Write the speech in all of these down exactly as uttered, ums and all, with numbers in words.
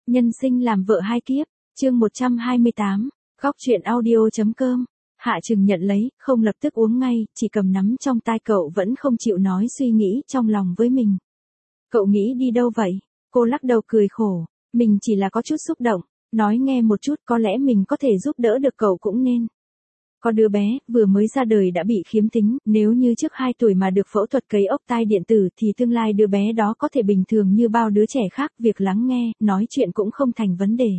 Nhân sinh làm vợ hai kiếp, chương một trăm hai mươi tám, góc truyện audio.com. Hạ Trừng nhận lấy, không lập tức uống ngay, chỉ cầm nắm trong tai cậu vẫn không chịu nói suy nghĩ trong lòng với mình. Cậu nghĩ đi đâu vậy? Cô lắc đầu cười khổ, mình chỉ là có chút xúc động, nói nghe một chút có lẽ mình có thể giúp đỡ được cậu cũng nên. Có đứa bé, vừa mới ra đời đã bị khiếm thính, nếu như trước hai tuổi mà được phẫu thuật cấy ốc tai điện tử thì tương lai đứa bé đó có thể bình thường như bao đứa trẻ khác, việc lắng nghe, nói chuyện cũng không thành vấn đề.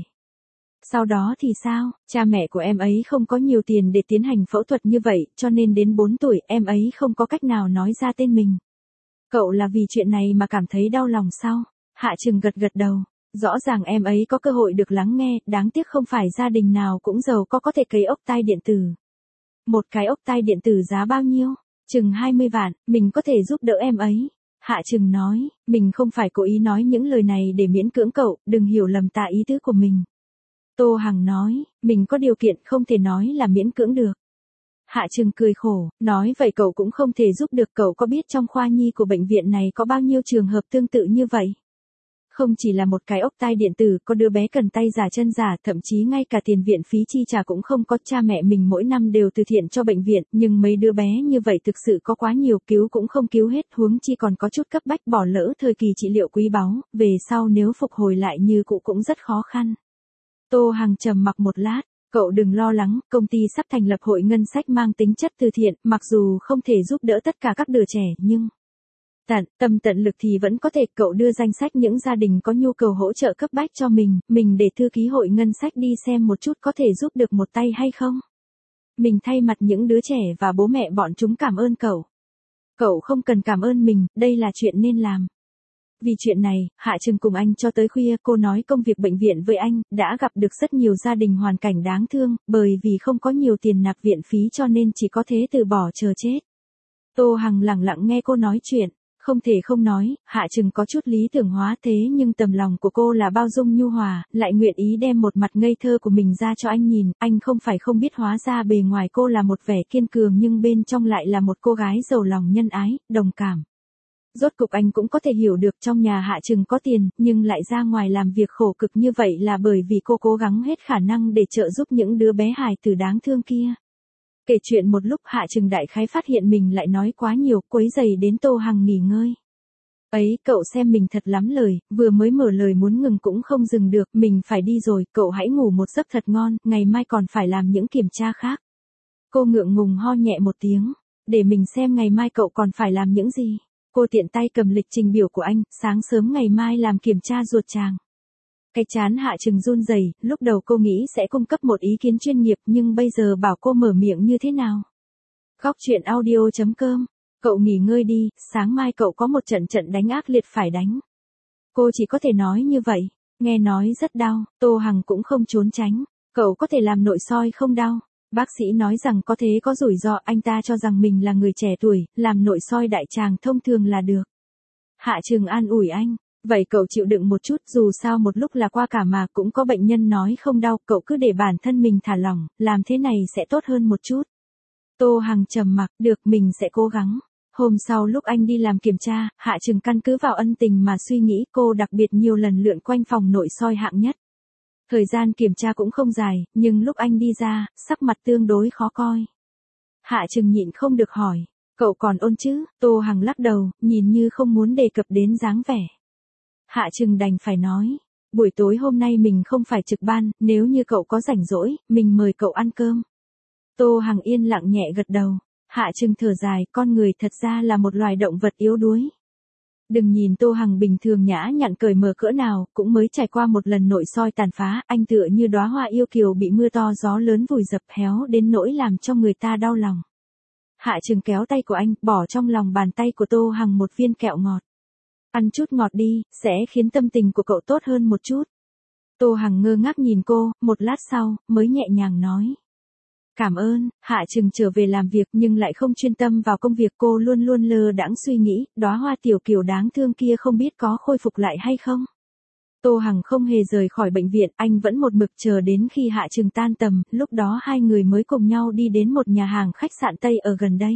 Sau đó thì sao, cha mẹ của em ấy không có nhiều tiền để tiến hành phẫu thuật như vậy, cho nên đến bốn tuổi em ấy không có cách nào nói ra tên mình. Cậu là vì chuyện này mà cảm thấy đau lòng sao? Hạ Trừng gật gật đầu. Rõ ràng em ấy có cơ hội được lắng nghe, đáng tiếc không phải gia đình nào cũng giàu có có thể cấy ốc tai điện tử. Một cái ốc tai điện tử giá bao nhiêu? Chừng hai mươi vạn, mình có thể giúp đỡ em ấy. Hạ Trừng nói, mình không phải cố ý nói những lời này để miễn cưỡng cậu, đừng hiểu lầm ta ý tứ của mình. Tô Hằng nói, mình có điều kiện không thể nói là miễn cưỡng được. Hạ Trừng cười khổ, nói vậy cậu cũng không thể giúp được, cậu có biết trong khoa nhi của bệnh viện này có bao nhiêu trường hợp tương tự như vậy? Không chỉ là một cái ốc tai điện tử, có đứa bé cần tay giả chân giả, thậm chí ngay cả tiền viện phí chi trả cũng không có, cha mẹ mình mỗi năm đều từ thiện cho bệnh viện, nhưng mấy đứa bé như vậy thực sự có quá nhiều, cứu cũng không cứu hết, huống chi còn có chút cấp bách, bỏ lỡ thời kỳ trị liệu quý báu, về sau nếu phục hồi lại như cũ cũng rất khó khăn. Tô Hằng trầm mặc một lát, cậu đừng lo lắng, công ty sắp thành lập hội ngân sách mang tính chất từ thiện, mặc dù không thể giúp đỡ tất cả các đứa trẻ, nhưng tận tâm tận lực thì vẫn có thể. Cậu đưa danh sách những gia đình có nhu cầu hỗ trợ cấp bách cho mình, mình để thư ký hội ngân sách đi xem một chút có thể giúp được một tay hay không. Mình thay mặt những đứa trẻ và bố mẹ bọn chúng cảm ơn cậu. Cậu không cần cảm ơn mình, đây là chuyện nên làm. Vì chuyện này, Hạ Trừng cùng anh cho tới khuya, cô nói công việc bệnh viện với anh, đã gặp được rất nhiều gia đình hoàn cảnh đáng thương, bởi vì không có nhiều tiền nạp viện phí cho nên chỉ có thế từ bỏ chờ chết. Tô Hằng lặng lặng nghe cô nói chuyện. Không thể không nói, Hạ Trừng có chút lý tưởng hóa, thế nhưng tầm lòng của cô là bao dung nhu hòa, lại nguyện ý đem một mặt ngây thơ của mình ra cho anh nhìn, anh không phải không biết hóa ra bề ngoài cô là một vẻ kiên cường nhưng bên trong lại là một cô gái giàu lòng nhân ái, đồng cảm. Rốt cục anh cũng có thể hiểu được trong nhà Hạ Trừng có tiền, nhưng lại ra ngoài làm việc khổ cực như vậy là bởi vì cô cố gắng hết khả năng để trợ giúp những đứa bé hài tử đáng thương kia. Kể chuyện một lúc, Hạ Trừng đại khái phát hiện mình lại nói quá nhiều, quấy rầy đến Tô Hằng nghỉ ngơi. Ấy, cậu xem mình thật lắm lời, vừa mới mở lời muốn ngừng cũng không dừng được, mình phải đi rồi, cậu hãy ngủ một giấc thật ngon, ngày mai còn phải làm những kiểm tra khác. Cô ngượng ngùng ho nhẹ một tiếng, để mình xem ngày mai cậu còn phải làm những gì. Cô tiện tay cầm lịch trình biểu của anh, sáng sớm ngày mai làm kiểm tra ruột tràng. Cái chán Hạ Trừng run rẩy, lúc đầu cô nghĩ sẽ cung cấp một ý kiến chuyên nghiệp nhưng bây giờ bảo cô mở miệng như thế nào. Góc truyện audio.com, cậu nghỉ ngơi đi, sáng mai cậu có một trận trận đánh ác liệt phải đánh. Cô chỉ có thể nói như vậy, nghe nói rất đau, Tô Hằng cũng không trốn tránh, cậu có thể làm nội soi không đau. Bác sĩ nói rằng có thế có rủi ro, anh ta cho rằng mình là người trẻ tuổi, làm nội soi đại tràng thông thường là được. Hạ Trừng an ủi anh. Vậy cậu chịu đựng một chút, dù sao một lúc là qua cả mà, cũng có bệnh nhân nói không đau, cậu cứ để bản thân mình thả lỏng, làm thế này sẽ tốt hơn một chút. Tô Hằng trầm mặc, được, mình sẽ cố gắng. Hôm sau lúc anh đi làm kiểm tra, Hạ Trừng căn cứ vào ân tình mà suy nghĩ, cô đặc biệt nhiều lần lượn quanh phòng nội soi hạng nhất. Thời gian kiểm tra cũng không dài, nhưng lúc anh đi ra, sắc mặt tương đối khó coi. Hạ Trừng nhịn không được hỏi, cậu còn ôn chứ? Tô Hằng lắc đầu, nhìn như không muốn đề cập đến dáng vẻ. Hạ Trừng đành phải nói, buổi tối hôm nay mình không phải trực ban, nếu như cậu có rảnh rỗi, mình mời cậu ăn cơm. Tô Hằng yên lặng nhẹ gật đầu. Hạ Trừng thở dài, con người thật ra là một loài động vật yếu đuối. Đừng nhìn Tô Hằng bình thường nhã nhặn cởi mở cỡ nào, cũng mới trải qua một lần nội soi tàn phá, anh tựa như đóa hoa yêu kiều bị mưa to gió lớn vùi dập, héo đến nỗi làm cho người ta đau lòng. Hạ Trừng kéo tay của anh, bỏ trong lòng bàn tay của Tô Hằng một viên kẹo ngọt. Ăn chút ngọt đi, sẽ khiến tâm tình của cậu tốt hơn một chút. Tô Hằng ngơ ngác nhìn cô, một lát sau, mới nhẹ nhàng nói. Cảm ơn. Hạ Trừng trở về làm việc nhưng lại không chuyên tâm vào công việc, cô luôn luôn lơ đãng suy nghĩ, đóa hoa tiểu kiều đáng thương kia không biết có khôi phục lại hay không. Tô Hằng không hề rời khỏi bệnh viện, anh vẫn một mực chờ đến khi Hạ Trừng tan tầm, lúc đó hai người mới cùng nhau đi đến một nhà hàng khách sạn Tây ở gần đây.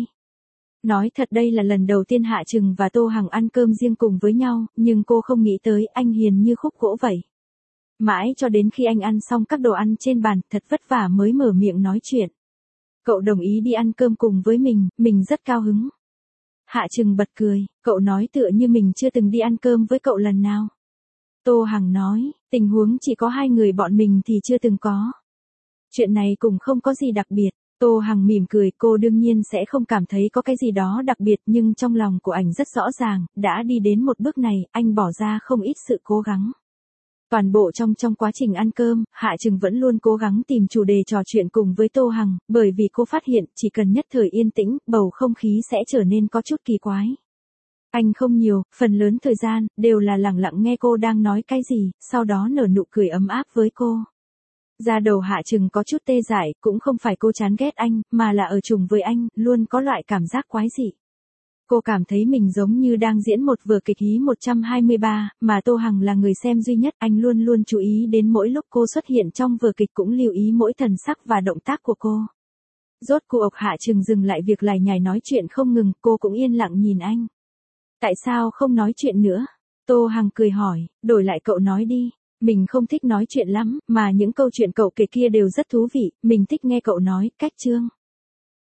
Nói thật đây là lần đầu tiên Hạ Trừng và Tô Hằng ăn cơm riêng cùng với nhau, nhưng cô không nghĩ tới anh hiền như khúc gỗ vậy. Mãi cho đến khi anh ăn xong các đồ ăn trên bàn, thật vất vả mới mở miệng nói chuyện. Cậu đồng ý đi ăn cơm cùng với mình, mình rất cao hứng. Hạ Trừng bật cười, cậu nói tựa như mình chưa từng đi ăn cơm với cậu lần nào. Tô Hằng nói, tình huống chỉ có hai người bọn mình thì chưa từng có. Chuyện này cũng không có gì đặc biệt. Tô Hằng mỉm cười, cô đương nhiên sẽ không cảm thấy có cái gì đó đặc biệt, nhưng trong lòng của ảnh rất rõ ràng, đã đi đến một bước này, anh bỏ ra không ít sự cố gắng. Toàn bộ trong trong quá trình ăn cơm, Hạ Trừng vẫn luôn cố gắng tìm chủ đề trò chuyện cùng với Tô Hằng, bởi vì cô phát hiện chỉ cần nhất thời yên tĩnh, bầu không khí sẽ trở nên có chút kỳ quái. Anh không nhiều, phần lớn thời gian, đều là lặng lặng nghe cô đang nói cái gì, sau đó nở nụ cười ấm áp với cô. Da đầu Hạ Trừng có chút tê dại, cũng không phải cô chán ghét anh, mà là ở chung với anh, luôn có loại cảm giác quái dị. Cô cảm thấy mình giống như đang diễn một vở kịch hí một trăm hai mươi ba, mà Tô Hằng là người xem duy nhất, anh luôn luôn chú ý đến mỗi lúc cô xuất hiện trong vở kịch, cũng lưu ý mỗi thần sắc và động tác của cô. Rốt cuộc Hạ Trừng dừng lại việc lải nhải nói chuyện không ngừng, cô cũng yên lặng nhìn anh. Tại sao không nói chuyện nữa? Tô Hằng cười hỏi, đổi lại cậu nói đi. Mình không thích nói chuyện lắm, mà những câu chuyện cậu kể kia đều rất thú vị, mình thích nghe cậu nói, cách chương.